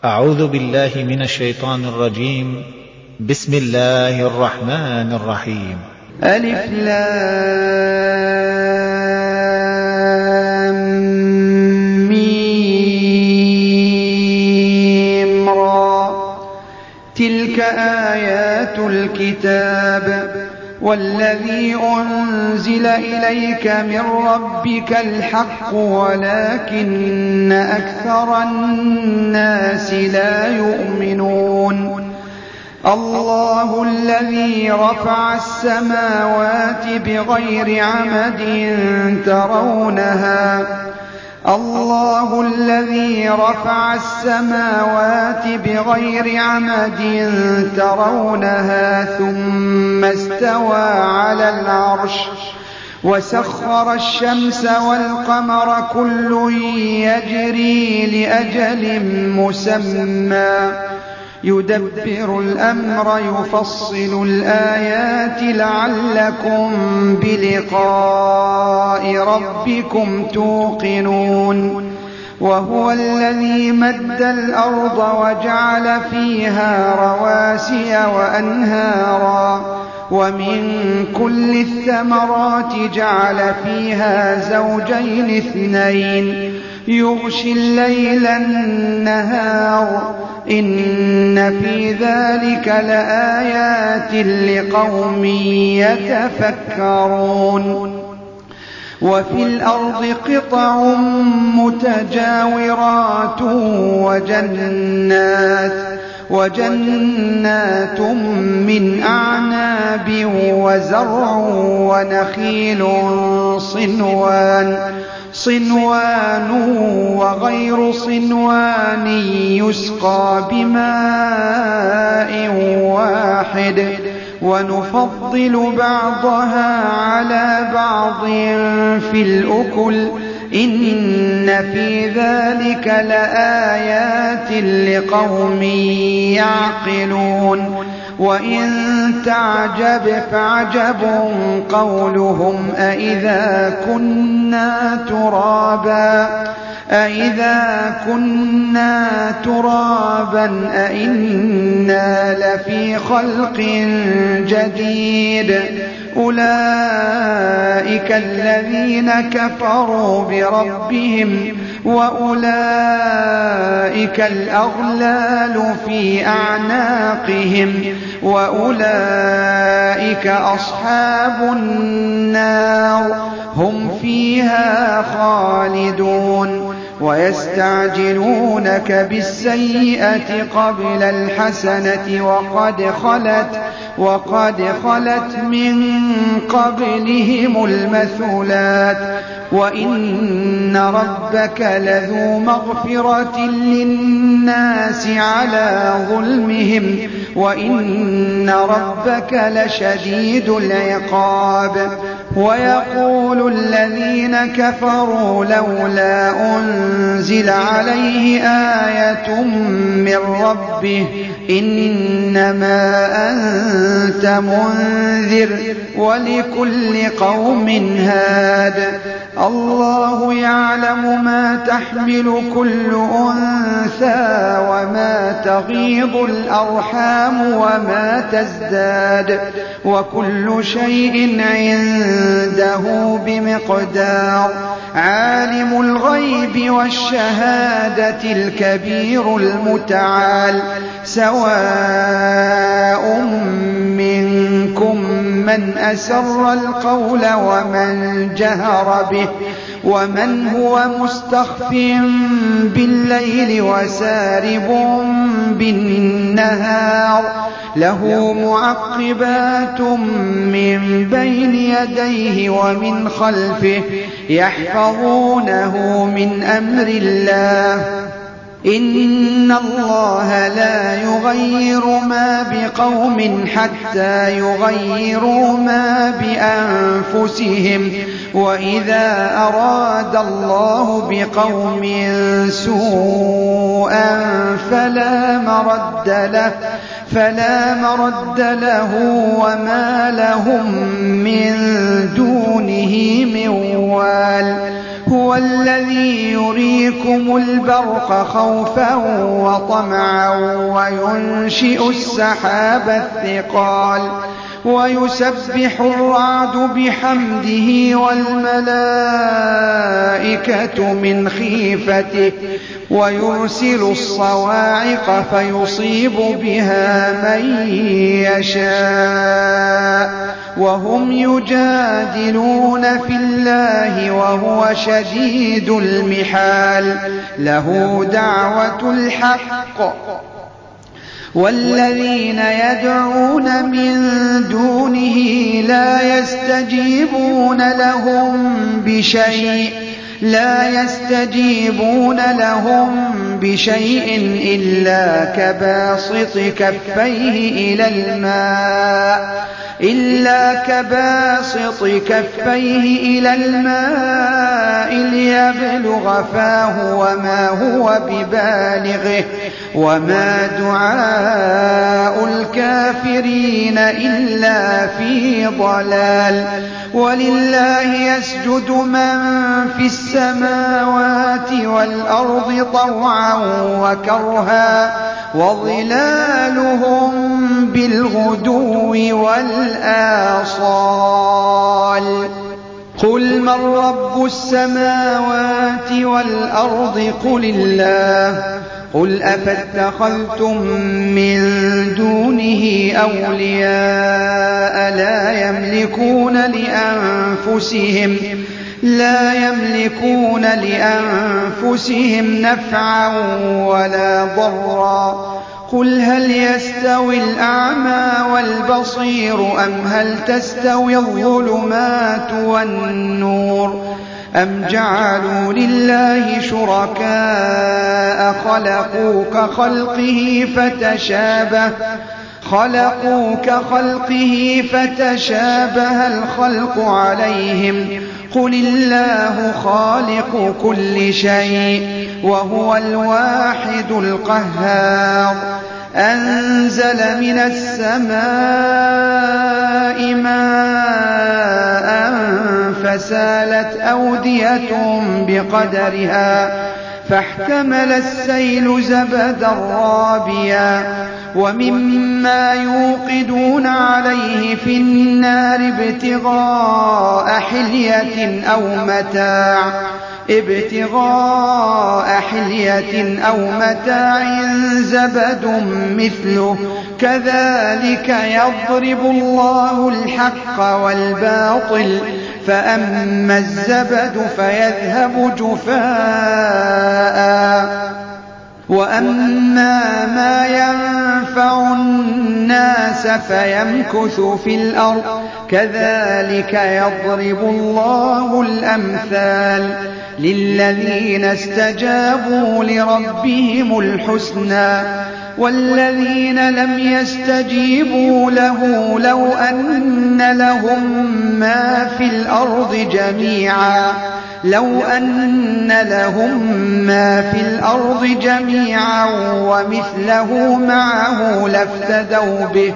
أعوذ بالله من الشيطان الرجيم. بسم الله الرحمن الرحيم. ألف لام ميم را. تلك آيات الكتاب والذي أنزل إليك من ربك الحق ولكن أكثر الناس لا يؤمنون. الله الذي رفع السماوات بغير عمد ترونها الله الذي رفع السماوات بغير عمد ترونها ثم استوى على العرش وسخر الشمس والقمر كل يجري لأجل مسمى يدبر الأمر يفصل الآيات لعلكم بلقاء ربكم توقنون. وهو الذي مد الأرض وجعل فيها رواسي وأنهارا ومن كل الثمرات جعل فيها زوجين اثنين يغشي الليل النهار إن في ذلك لآيات لقوم يتفكرون. وفي الأرض قطع متجاورات وجنات من أعناب وزرع ونخيل صنوان وغير صنوان يسقى بماء واحد ونفضل بعضها على بعض في الأكل إن في ذلك لآيات لقوم يعقلون. وإن تعجب فعجب قولهم أإذا كنا ترابا أإنا لفي خلق جديد أولئك الذين كفروا بربهم وأولئك الأغلال في أعناقهم وأولئك أصحاب النار هم فيها خالدون. ويستعجلونك بالسيئة قبل الحسنة وقد خلت من قبلهم المثلات وإن ربك لذو مغفرة للناس على ظلمهم وإن ربك لشديد العقاب. ويقول الذين كفروا لولا أنزل عليه آية من ربه إنما أنت منذر ولكل قوم هاد. الله يعلم ما تحمل كل أنثى وما تغيض الأرحام وما تزداد وكل شيء عنده بمقدار. عالم الغيب والشهادة الكبير المتعال سواء منكم من أسر القول ومن جهر به ومن هو مستخف بالليل وسارب بالنهار له معقبات من بين يديه ومن خلفه يحفظونه من أمر الله إن الله لا يغير ما بقوم حتى يغيروا ما بأنفسهم وإذا أراد الله بقوم سوءا فلا مرد له وما لهم من دونه من وال. هو الذي يريكم البرق خوفا وطمعا وينشئ السحاب الثقال ويسبح الرعد بحمده والملائكة من خيفته ويرسل الصواعق فيصيب بها من يشاء وهم يجادلون في الله وهو شديد المحال له دعوة الحق والذين يدعون من دونه لا يستجيبون لهم بشيء إلا كباسط كفيه إلى الماء ليبلغ فاه وما هو ببالغه وما دعاء الكافرين إلا في ضلال ولله يسجد من في السماوات والأرض طوعا وكرها وظلالهم بالغدو والآصال قل من رب السماوات والأرض قل الله قل أفاتخذتم من دونه أولياء لا يملكون لأنفسهم نفعا ولا ضرا قل هل يستوي الأعمى والبصير أم هل تستوي الظلمات والنور أم جعلوا لله شركاء خلقوا كخلقه فتشابه الخلق عليهم قل الله خالق كل شيء وهو الواحد القهار أنزل من السماء ماء فسالت أودية بقدرها فاحتمل السيل زبدا رابيا ومما يوقدون عليه في النار ابتغاء حلية أو متاع زبد مثله كذلك يضرب الله الحق والباطل فأما الزبد فيذهب جفاء وأما ما ينفع الناس فيمكث في الأرض كذلك يضرب الله الأمثال للذين استجابوا لربهم الحسنى والذين لم يستجيبوا له لو أن لهم ما في الأرض جميعا ومثله معه لافتدوا به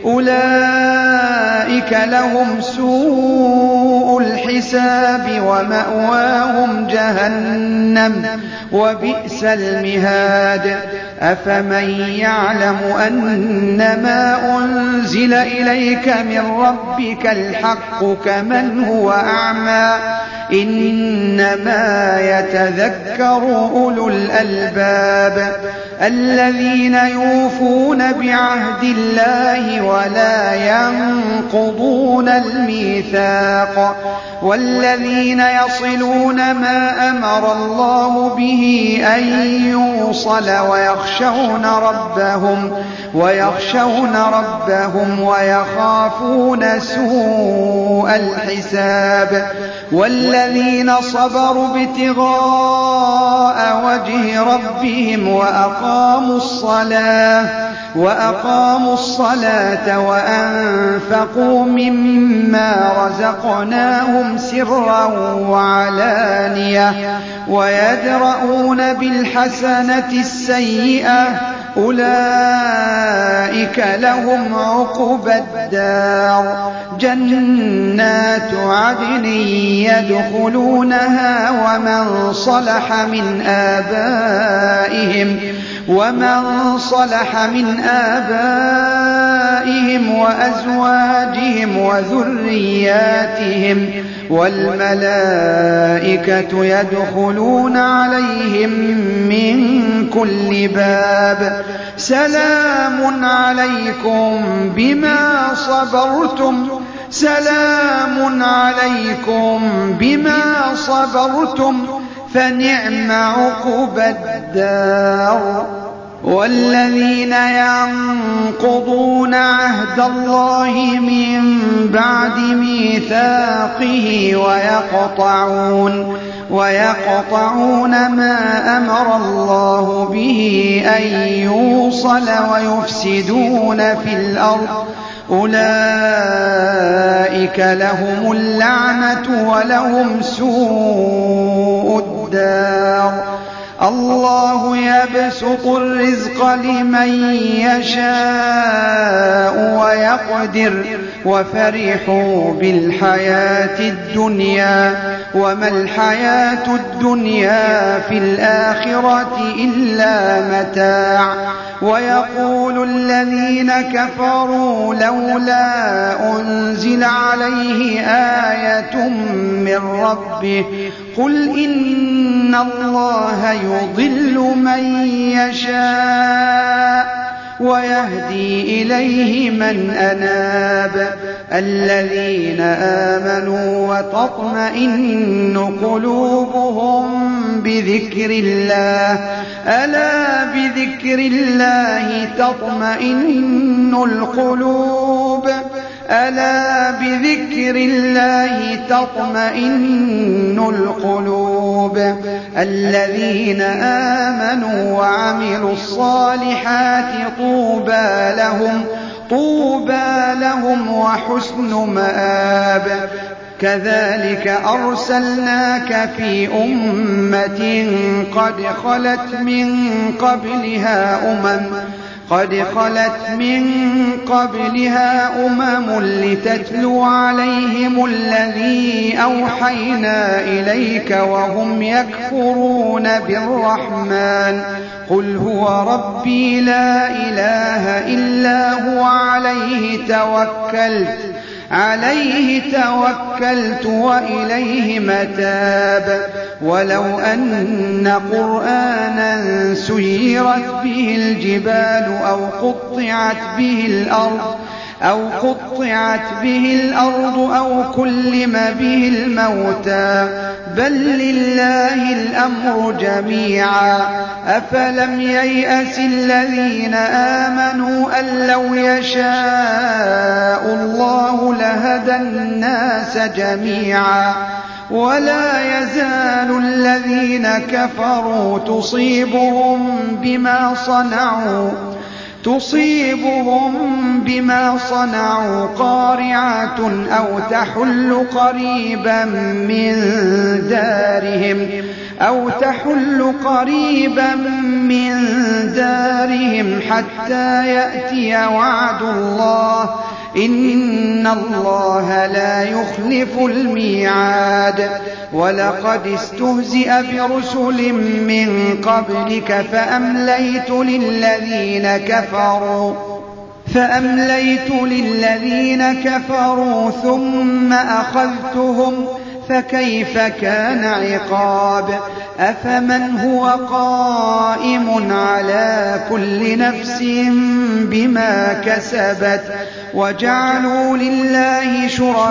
أولئك لهم سوء الحساب ومأواهم جهنم وبئس المهاد أفمن يعلم أنما أنزل إليك من ربك الحق كمن هو أعمى إنما يتذكر أولو الألباب الذين يوفون بعهد الله ولا ينقضون الميثاق والذين يصلون ما أمر الله به أن يوصل ويخشون ربهم ويخافون سوء الحساب والذين صبروا ابتغاء وجه ربهم وأقاموا الصلاة وأنفقوا مما رزقناهم سرا وعلانية ويدرؤون بالحسنة السيئة أولئك لهم عقبى الدار جنات عدن يدخلونها ومن صلح من آبائهم وأزواجهم وذرياتهم والملائكة يدخلون عليهم من كل باب سلام عليكم بما صبرتم فنعم عقبى الدار. والذين ينقضون عهد الله من بعد ميثاقه ويقطعون ما أمر الله به أن يوصل ويفسدون في الأرض أولئك لهم اللعنة ولهم سوء الدار. الله يبسط الرزق لمن يشاء ويقدر وفرحوا بالحياة الدنيا وما الحياة الدنيا في الآخرة إلا متاع. ويقول الذين كفروا لولا أنزل عليه آية من ربه قل إن الله يضل من يشاء ويهدي إليه من أناب. الذين آمنوا وتطمئن قلوبهم بذكر الله ألا بذكر الله تطمئن القلوب ألا بذكر الله تطمئن القلوب. الذين آمنوا وعملوا الصالحات طوبى لهم وحسن مآب. كذلك أرسلناك في أمة قد خلت من قبلها أمم لتتلو عليهم الذي أوحينا إليك وهم يكفرون بالرحمن قل هو ربي لا إله إلا هو عليه توكلت وإليه متاب. ولو أن قرآنا سيرت به الجبال أو قطعت به الأرض أو كلم به الموتى بل لله الأمر جميعا. أفلم ييأس الذين آمنوا أن لو يشاء الله لهدى الناس جميعا. ولا يزال الذين كفروا تصيبهم بما صنعوا قارعة أو تحل قريبا من دارهم حتى يأتي وعد الله إن الله لا يخلف الميعاد. ولقد استهزئ برسل من قبلك فأمليت للذين كفروا ثم أخذتهم فكيف كان عقاب. أفمن هو قائم على كل نفس بما كسبت وجعلوا لله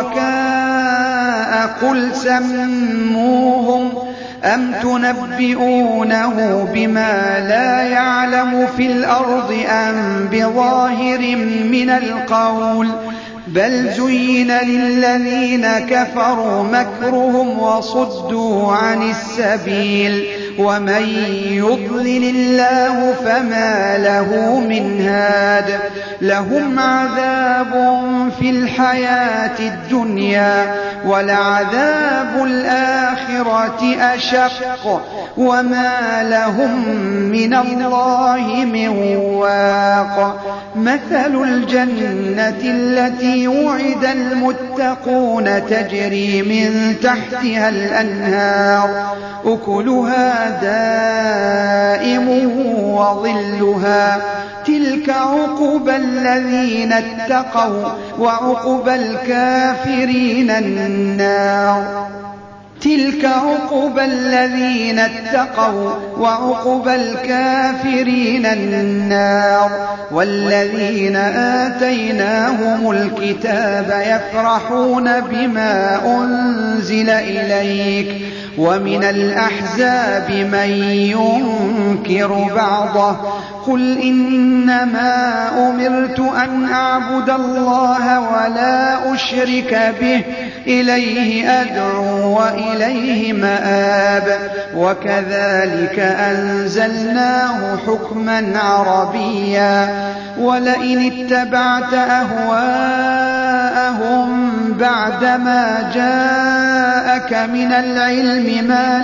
شركاء قل سموهم أم تنبئونه بما لا يعلم في الأرض أم بظاهر من القول بل زين للذين كفروا مكرهم وصدوا عن السبيل ومن يضلل الله فما له من هاد. لهم عذاب في الحياة الدنيا وَلَعَذَابُ الْآخِرَةِ أَشَقُّ وَمَا لَهُم مِّنَ اللَّهِ مِن وَاقٍ مَثَلُ الْجَنَّةِ الَّتِي وُعِدَ الْمُتَّقُونَ تَجْرِي مِن تَحْتِهَا الْأَنْهَارُ أُكُلُهَا دَائِمٌ وَظِلُّهَا تِلْكَ عُقْبَى الَّذِينَ اتَّقَوْا وَعُقْبَى الْكَافِرِينَ النَّارُ تِلْكَ عُقْبَى الَّذِينَ اتَّقَوْا وَعُقْبَى الْكَافِرِينَ النَّارُ وَالَّذِينَ آتَيْنَاهُمُ الْكِتَابَ يَفْرَحُونَ بِمَا أُنزِلَ إِلَيْكَ وَمِنَ الْأَحْزَابِ مَن يُنكِرُ بَعْضَهُ قُلْ إِنَّمَا أُمِرْتُ أَنْ أَعْبُدَ اللَّهَ وَلَا أُشْرِكَ بِهِ إِلَيْهِ أَدْعُو وَإِلَيْهِ مَآبِ وَكَذَلِكَ أَنزَلْنَاهُ حُكْمًا عَرَبِيًّا وَلَئِنِ اتَّبَعْتَ أَهْوَاءَهُم بَعْدَمَا جَاءَكَ مِنَ الْعِلْمِ مَا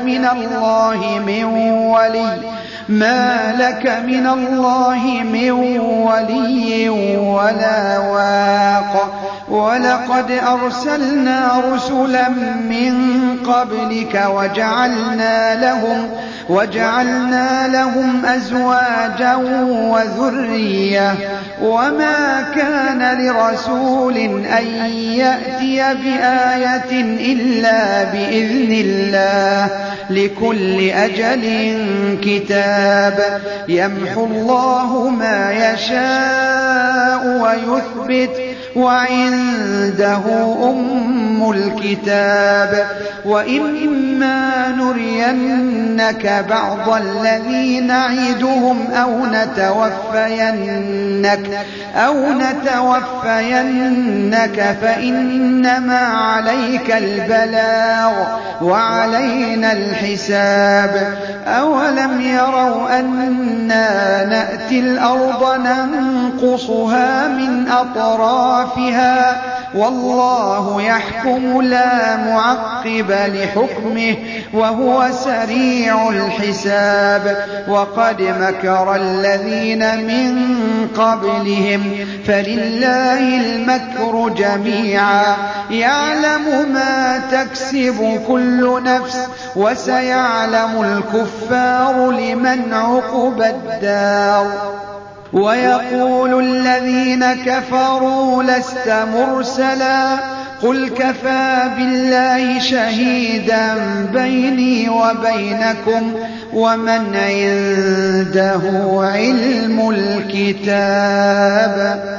لَكَ مِنَ اللَّهِ مِن وَلِيٍّ وَلَا واق وَلَقَدْ أَرْسَلْنَا رُسُلًا مِّن قَبْلِكَ وَجَعَلْنَا لَهُمْ أَزْوَاجًا وَذُرِّيَّةً وَمَا كَانَ لِرَسُولٍ أَن يَأْتِيَ بِآيَةٍ إِلَّا بِإِذْنِ اللَّهِ لِكُلِّ أَجَلٍ كِتَابٌ يَمْحُو اللَّهُ مَا يَشَاءُ وَيُثْبِتُ وَعِندَهُ أُمُّ الْكِتَابِ وَإِمَّا نُرِيَنَّكَ بَعْضَ الَّذِي نَعِدُهُمْ أَوْ نَتَوَفَّيَنَّكَ فَإِنَّمَا عَلَيْكَ الْبَلَاغُ وَعَلَيْنَا الْحِسَابُ أَوَلَمْ يَرَوْا أَنَّا نَأْتِي الْأَرْضَ نَنقُصُهَا مِنْ أَطْرَافِهَا وَاللَّهُ يَحْكُمُ لَا مُعَقِّبَ لِحُكْمِهِ وَهُوَ سَرِيعُ الْحِسَابِ وَقَدْ مَكَرَ الَّذِينَ مِن قَبْلِهِمْ فَلِلَّهِ الْمَكْرُ جَمِيعًا يَعْلَمُ مَا تَكْسِبُ كُلُّ نَفْسٍ وَسَيَعْلَمُ الْكُفَّارُ لِمَنْ عُقْبَى الدَّارِ وَيَقُولُ الَّذِينَ كَفَرُوا لَسْتَ مُرْسَلًا قُلْ كَفَىٰ بِاللَّهِ شَهِيدًا بَيْنِي وَبَيْنَكُمْ وَمَنْ عِندَهُ عِلْمُ الْكِتَابِ